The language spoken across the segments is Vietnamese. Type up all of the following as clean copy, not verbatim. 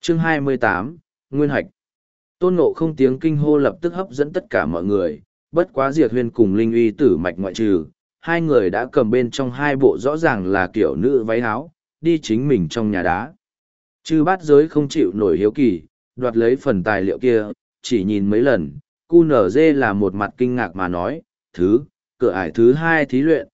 Chương 28, Nguyên Hạch. Tôn Ngộ Không tiếng kinh hô lập tức hấp dẫn tất cả mọi người, bất quá Diệt Huyên cùng Linh Uy Tử Mạch ngoại trừ, hai người đã cầm bên trong hai bộ rõ ràng là kiểu nữ váy áo, đi chính mình trong nhà đá. Chư Bát Giới không chịu nổi hiếu kỳ, đoạt lấy phần tài liệu kia, chỉ nhìn mấy lần, QNZ là một mặt kinh ngạc mà nói, cửa ải thứ hai thí luyện,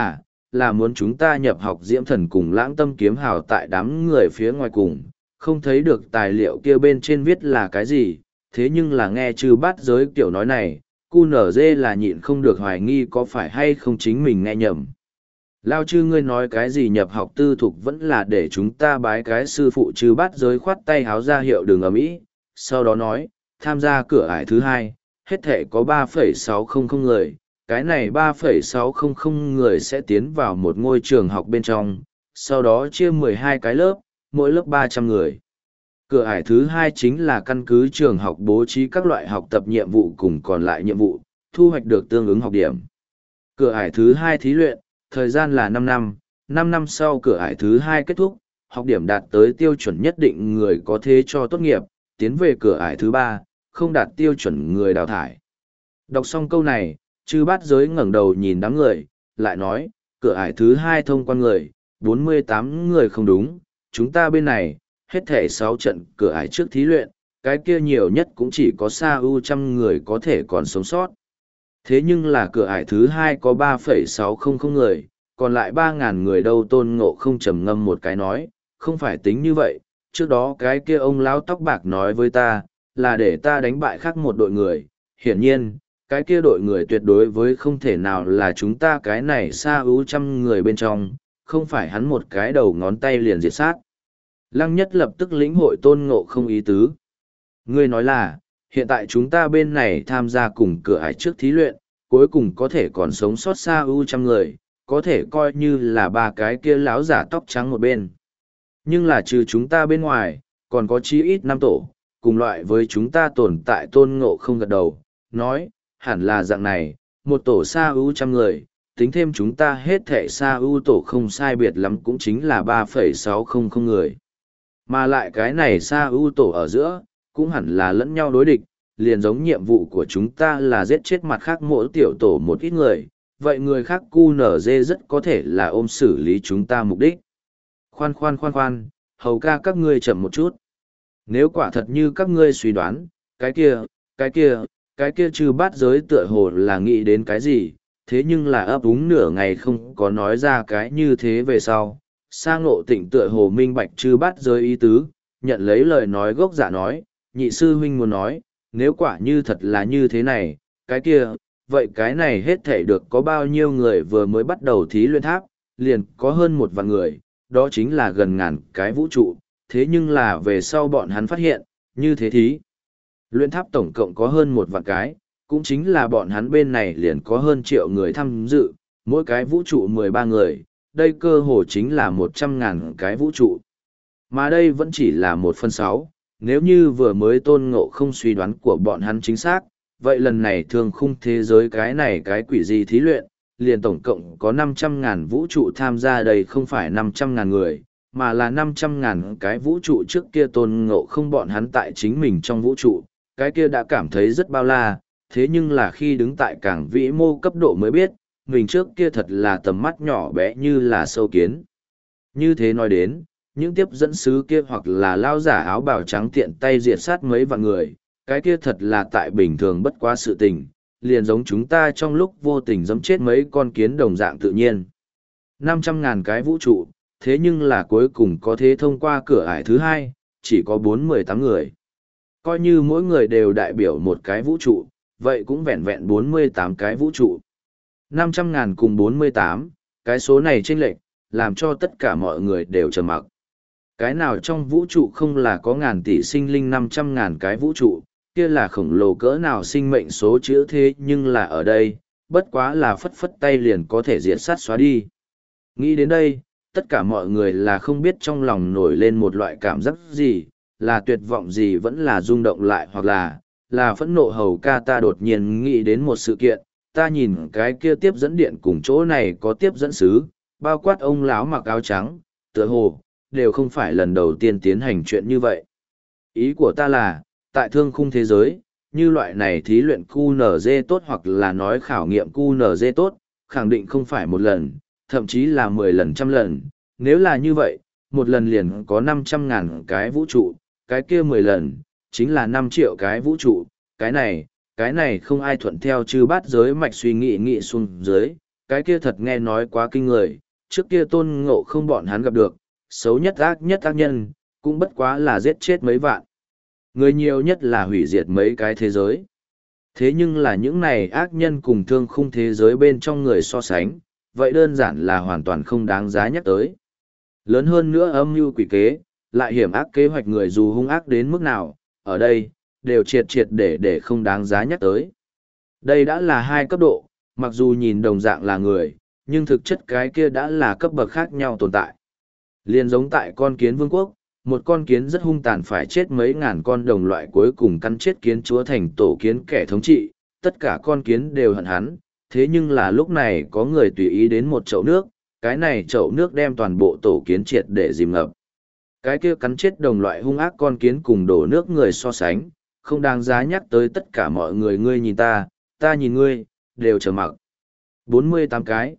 là muốn chúng ta nhập học Diễm Thần cùng Lãng Tâm Kiếm Hào tại đám người phía ngoài cùng, không thấy được tài liệu kia bên trên viết là cái gì, thế nhưng là nghe Chư Bát Giới kiểu nói này, QNZ là nhịn không được hoài nghi có phải hay không chính mình nghe nhầm. Lao chư ngươi nói cái gì nhập học tư thục vẫn là để chúng ta bái cái sư phụ. Chư Bát Giới khoát tay háo ra hiệu đường ầm ĩ, sau đó nói, tham gia cửa ải thứ hai, hết thể có 3,600 người, cái này 3,600 người sẽ tiến vào một ngôi trường học bên trong, sau đó chia 12 cái lớp, mỗi lớp 300 người. Cửa ải thứ hai chính là căn cứ trường học bố trí các loại học tập nhiệm vụ cùng còn lại nhiệm vụ, thu hoạch được tương ứng học điểm. Cửa ải thứ hai thí luyện, thời gian là 5 năm, 5 năm sau cửa ải thứ hai kết thúc, học điểm đạt tới tiêu chuẩn nhất định người có thế cho tốt nghiệp, tiến về cửa ải thứ ba, không đạt tiêu chuẩn người đào thải. Đọc xong câu này, Chư Bát Giới ngẩng đầu nhìn đám người, lại nói, cửa ải thứ hai thông quan người, 48 người không đúng, chúng ta bên này, hết thể 6 trận cửa ải trước thí luyện, cái kia nhiều nhất cũng chỉ có xa ưu trăm người có thể còn sống sót. Thế nhưng là cửa ải thứ hai có 3,600 người, còn lại 3.000 người đâu. Tôn Ngộ Không trầm ngâm một cái nói, không phải tính như vậy, trước đó cái kia ông lão tóc bạc nói với ta, là để ta đánh bại khác một đội người, hiển nhiên, cái kia đội người tuyệt đối với không thể nào là chúng ta cái này xa ưu trăm người bên trong, không phải hắn một cái đầu ngón tay liền diệt sát. Lăng Nhất lập tức lĩnh hội Tôn Ngộ Không ý tứ. Ngươi nói là, hiện tại chúng ta bên này tham gia cùng cửa ải trước thí luyện, cuối cùng có thể còn sống sót xa ưu trăm người, có thể coi như là ba cái kia láo giả tóc trắng một bên. Nhưng là trừ chúng ta bên ngoài, còn có chí ít 5 tổ, cùng loại với chúng ta tồn tại. Tôn Ngộ Không gật đầu, nói, hẳn là dạng này, một tổ xa ưu trăm người, tính thêm chúng ta hết thệ xa ưu tổ không sai biệt lắm cũng chính là 3,600 người. Mà lại cái này xa ưu tổ ở giữa, cũng hẳn là lẫn nhau đối địch, liền giống nhiệm vụ của chúng ta là giết chết mặt khác mỗi tiểu tổ một ít người, vậy người khác QNZ rất có thể là ôm xử lý chúng ta mục đích. Khoan, hầu ca các ngươi chậm một chút. Nếu quả thật như các ngươi suy đoán, cái kia Chư Bát Giới tựa hồ là nghĩ đến cái gì, thế nhưng là ấp úng nửa ngày không có nói ra cái như thế về sau. Sa Ngộ Tịnh tựa hồ minh bạch Chư Bát Giới ý tứ, nhận lấy lời nói gốc dạ nói, nhị sư huynh muốn nói, nếu quả như thật là như thế này, vậy cái này hết thể được có bao nhiêu người vừa mới bắt đầu thí luyện tháp, liền có hơn 1 vạn người, đó chính là gần ngàn cái vũ trụ, thế nhưng là về sau bọn hắn phát hiện, như thế thí luyện tháp tổng cộng có hơn 1 vạn cái, cũng chính là bọn hắn bên này liền có hơn 1 triệu người tham dự, mỗi cái vũ trụ 13 người, đây cơ hồ chính là 100.000 cái vũ trụ. Mà đây vẫn chỉ là 1/6, nếu như vừa mới Tôn Ngộ Không suy đoán của bọn hắn chính xác, vậy lần này thương khung thế giới cái này cái quỷ gì thí luyện, liền tổng cộng có 500.000 vũ trụ tham gia. Đây không phải 500.000 người, mà là 500.000 cái vũ trụ. Trước kia Tôn Ngộ Không bọn hắn tại chính mình trong vũ trụ, cái kia đã cảm thấy rất bao la, thế nhưng là khi đứng tại cảng vĩ mô cấp độ mới biết, mình trước kia thật là tầm mắt nhỏ bé như là sâu kiến. Như thế nói đến, những tiếp dẫn sứ kia hoặc là lao giả áo bào trắng tiện tay diệt sát mấy vạn người, cái kia thật là tại bình thường bất quá sự tình, liền giống chúng ta trong lúc vô tình giẫm chết mấy con kiến đồng dạng tự nhiên. 500.000 cái vũ trụ, thế nhưng là cuối cùng có thể thông qua cửa ải thứ hai, chỉ có 48 người. Coi như mỗi người đều đại biểu một cái vũ trụ, vậy cũng vẹn vẹn 48 cái vũ trụ. 500.000 cùng 48, cái số này chênh lệch, làm cho tất cả mọi người đều trầm mặc. Cái nào trong vũ trụ không là có ngàn tỷ sinh linh 500.000 cái vũ trụ, kia là khổng lồ cỡ nào sinh mệnh số chữ, thế nhưng là ở đây, bất quá là phất phất tay liền có thể diệt sát xóa đi. Nghĩ đến đây, tất cả mọi người là không biết trong lòng nổi lên một loại cảm giác gì, là tuyệt vọng gì, vẫn là rung động lại, hoặc là phẫn nộ. Hầu ca, ta đột nhiên nghĩ đến một sự kiện, ta nhìn cái kia tiếp dẫn điện cùng chỗ này có tiếp dẫn sứ, bao quát ông lão mặc áo trắng, tựa hồ đều không phải lần đầu tiên tiến hành chuyện như vậy. Ý của ta là, tại thương khung thế giới, như loại này thí luyện QNZ tốt hoặc là nói khảo nghiệm QNZ tốt, khẳng định không phải một lần, thậm chí là 10 lần trăm lần. Nếu là như vậy, một lần liền có 500.000 cái vũ trụ, cái kia 10 lần, chính là 5 triệu cái vũ trụ. Cái này không ai thuận theo chư bát giới mạch suy nghĩ xuống dưới, cái kia thật nghe nói quá kinh người, trước kia Tôn Ngộ Không bọn hắn gặp được, xấu nhất ác nhân, cũng bất quá là giết chết mấy vạn. Người nhiều nhất là hủy diệt mấy cái thế giới. Thế nhưng là những này ác nhân cùng thương khung thế giới bên trong người so sánh, vậy đơn giản là hoàn toàn không đáng giá nhắc tới. Lớn hơn nữa âm mưu quỷ kế, lại hiểm ác kế hoạch người dù hung ác đến mức nào, ở đây, đều triệt để không đáng giá nhắc tới. Đây đã là hai cấp độ, mặc dù nhìn đồng dạng là người, nhưng thực chất cái kia đã là cấp bậc khác nhau tồn tại. Liên giống tại con kiến vương quốc, một con kiến rất hung tàn phải chết mấy ngàn con đồng loại cuối cùng cắn chết kiến chúa thành tổ kiến kẻ thống trị, tất cả con kiến đều hận hắn, thế nhưng là lúc này có người tùy ý đến một chậu nước, cái này chậu nước đem toàn bộ tổ kiến triệt để dìm ngập. Cái kia cắn chết đồng loại hung ác con kiến cùng đổ nước người so sánh, không đáng giá nhắc tới tất cả mọi người, ngươi nhìn ta nhìn ngươi, đều trầm mặc. 48 cái,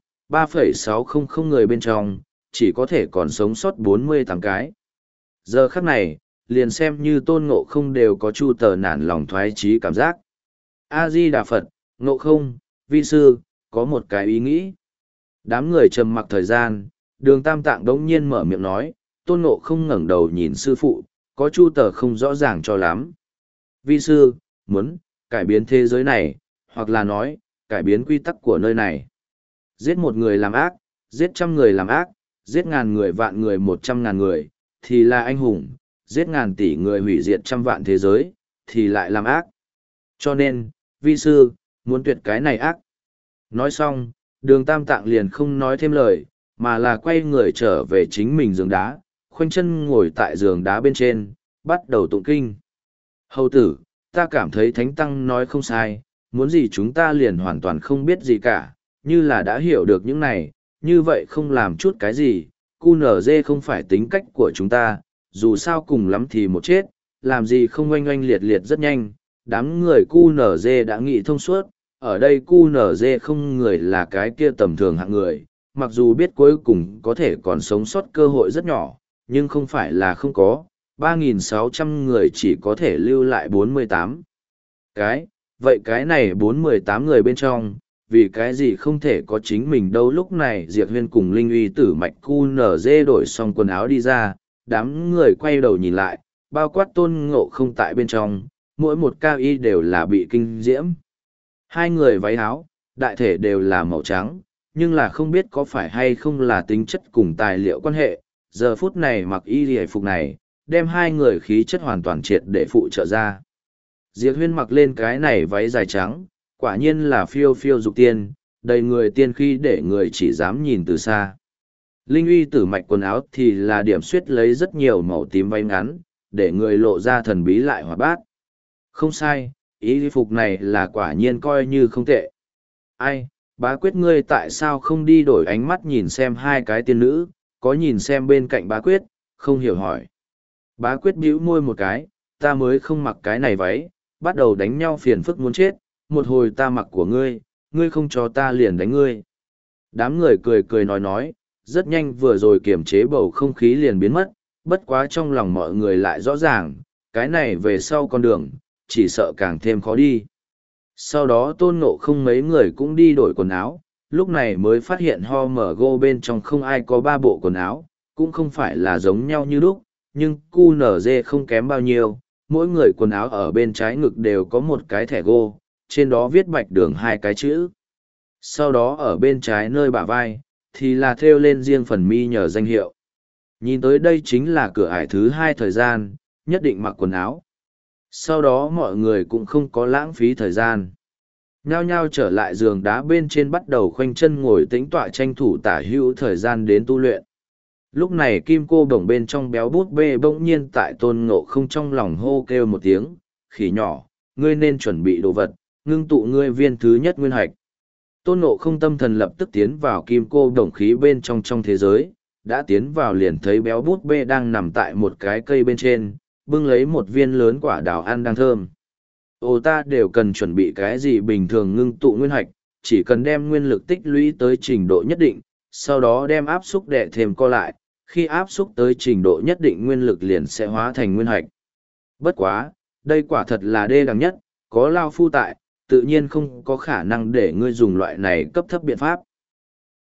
3,600 người bên trong, chỉ có thể còn sống sót 48 cái. Giờ khắc này, liền xem như Tôn Ngộ Không đều có chu tờ nản lòng thoái chí cảm giác. A-di-đà Phật, Ngộ Không, vi sư, có một cái ý nghĩ. Đám người trầm mặc thời gian, Đường Tam Tạng đống nhiên mở miệng nói, Tôn Ngộ Không ngẩng đầu nhìn sư phụ, có chu tờ không rõ ràng cho lắm. Vi sư, muốn cải biến thế giới này, hoặc là nói, cải biến quy tắc của nơi này. Giết một người làm ác, giết trăm người làm ác, giết ngàn người vạn người 100.000 người, thì là anh hùng, giết ngàn tỷ người hủy diệt trăm vạn thế giới, thì lại làm ác. Cho nên, vi sư, muốn tuyệt cái này ác. Nói xong, Đường Tam Tạng liền không nói thêm lời, mà là quay người trở về chính mình giường đá, khoanh chân ngồi tại giường đá bên trên, bắt đầu tụng kinh. Hầu tử, ta cảm thấy Thánh Tăng nói không sai, muốn gì chúng ta liền hoàn toàn không biết gì cả, như là đã hiểu được những này, như vậy không làm chút cái gì, QNZ không phải tính cách của chúng ta, dù sao cùng lắm thì một chết, làm gì không oanh oanh liệt liệt rất nhanh, đám người QNZ đã nghĩ thông suốt, ở đây QNZ không người là cái kia tầm thường hạng người, mặc dù biết cuối cùng có thể còn sống sót cơ hội rất nhỏ, nhưng không phải là không có, 3.600 người chỉ có thể lưu lại 48 cái, vậy cái này 48 người bên trong, vì cái gì không thể có chính mình đâu. Lúc này Diệp Huyên cùng Linh Uy Tử Mạch QNZ đổi xong quần áo đi ra, đám người quay đầu nhìn lại, bao quát Tôn Ngộ Không tại bên trong, mỗi một cao y đều là bị kinh diễm. Hai người váy áo, đại thể đều là màu trắng, nhưng là không biết có phải hay không là tính chất cùng tài liệu quan hệ, giờ phút này mặc y hề phục này, đem hai người khí chất hoàn toàn triệt để phụ trợ ra. Diệp Huyên mặc lên cái này váy dài trắng, quả nhiên là phiêu phiêu dục tiên, đầy người tiên khí để người chỉ dám nhìn từ xa. Linh Uy Tử Mạch quần áo thì là điểm xuyết lấy rất nhiều màu tím váy ngắn, để người lộ ra thần bí lại hoạt bát. Không sai, y phục này là quả nhiên coi như không tệ. Ai, Bá Quyết ngươi tại sao không đi đổi ánh mắt nhìn xem hai cái tiên nữ, có nhìn xem bên cạnh Bá Quyết, không hiểu hỏi. Bá Quyết bĩu môi một cái, ta mới không mặc cái này váy, bắt đầu đánh nhau phiền phức muốn chết, một hồi ta mặc của ngươi, ngươi không cho ta liền đánh ngươi. Đám người cười cười nói, rất nhanh vừa rồi kiềm chế bầu không khí liền biến mất, bất quá trong lòng mọi người lại rõ ràng, cái này về sau con đường, chỉ sợ càng thêm khó đi. Sau đó Tôn Ngộ Không mấy người cũng đi đổi quần áo, lúc này mới phát hiện ho mở gô bên trong không ai có 3 bộ quần áo, cũng không phải là giống nhau như lúc, nhưng QNZ không kém bao nhiêu, mỗi người quần áo ở bên trái ngực đều có một cái thẻ gô, trên đó viết Bạch Đường 2 cái chữ. Sau đó ở bên trái nơi bả vai, thì là thêu lên riêng phần mi nhờ danh hiệu. Nhìn tới đây chính là cửa ải thứ 2 thời gian, nhất định mặc quần áo. Sau đó mọi người cũng không có lãng phí thời gian. Nhao nhao trở lại giường đá bên trên bắt đầu khoanh chân ngồi tĩnh tọa tranh thủ tả hữu thời gian đến tu luyện. Lúc này kim cô đồng bên trong béo bút bê bỗng nhiên tại Tôn Ngộ Không trong lòng hô kêu một tiếng, khỉ nhỏ, ngươi nên chuẩn bị đồ vật, ngưng tụ ngươi viên thứ nhất nguyên hạch. Tôn Ngộ Không tâm thần lập tức tiến vào kim cô đồng khí bên trong thế giới, đã tiến vào liền thấy béo bút bê đang nằm tại một cái cây bên trên, bưng lấy một viên lớn quả đào ăn đang thơm. Ồ, ta đều cần chuẩn bị cái gì bình thường ngưng tụ nguyên hạch, chỉ cần đem nguyên lực tích lũy tới trình độ nhất định, sau đó đem áp xúc đè thêm co lại, khi áp xúc tới trình độ nhất định nguyên lực liền sẽ hóa thành nguyên hạch. Bất quá, đây quả thật là đê đẳng nhất, có Lao Phu tại, tự nhiên không có khả năng để ngươi dùng loại này cấp thấp biện pháp.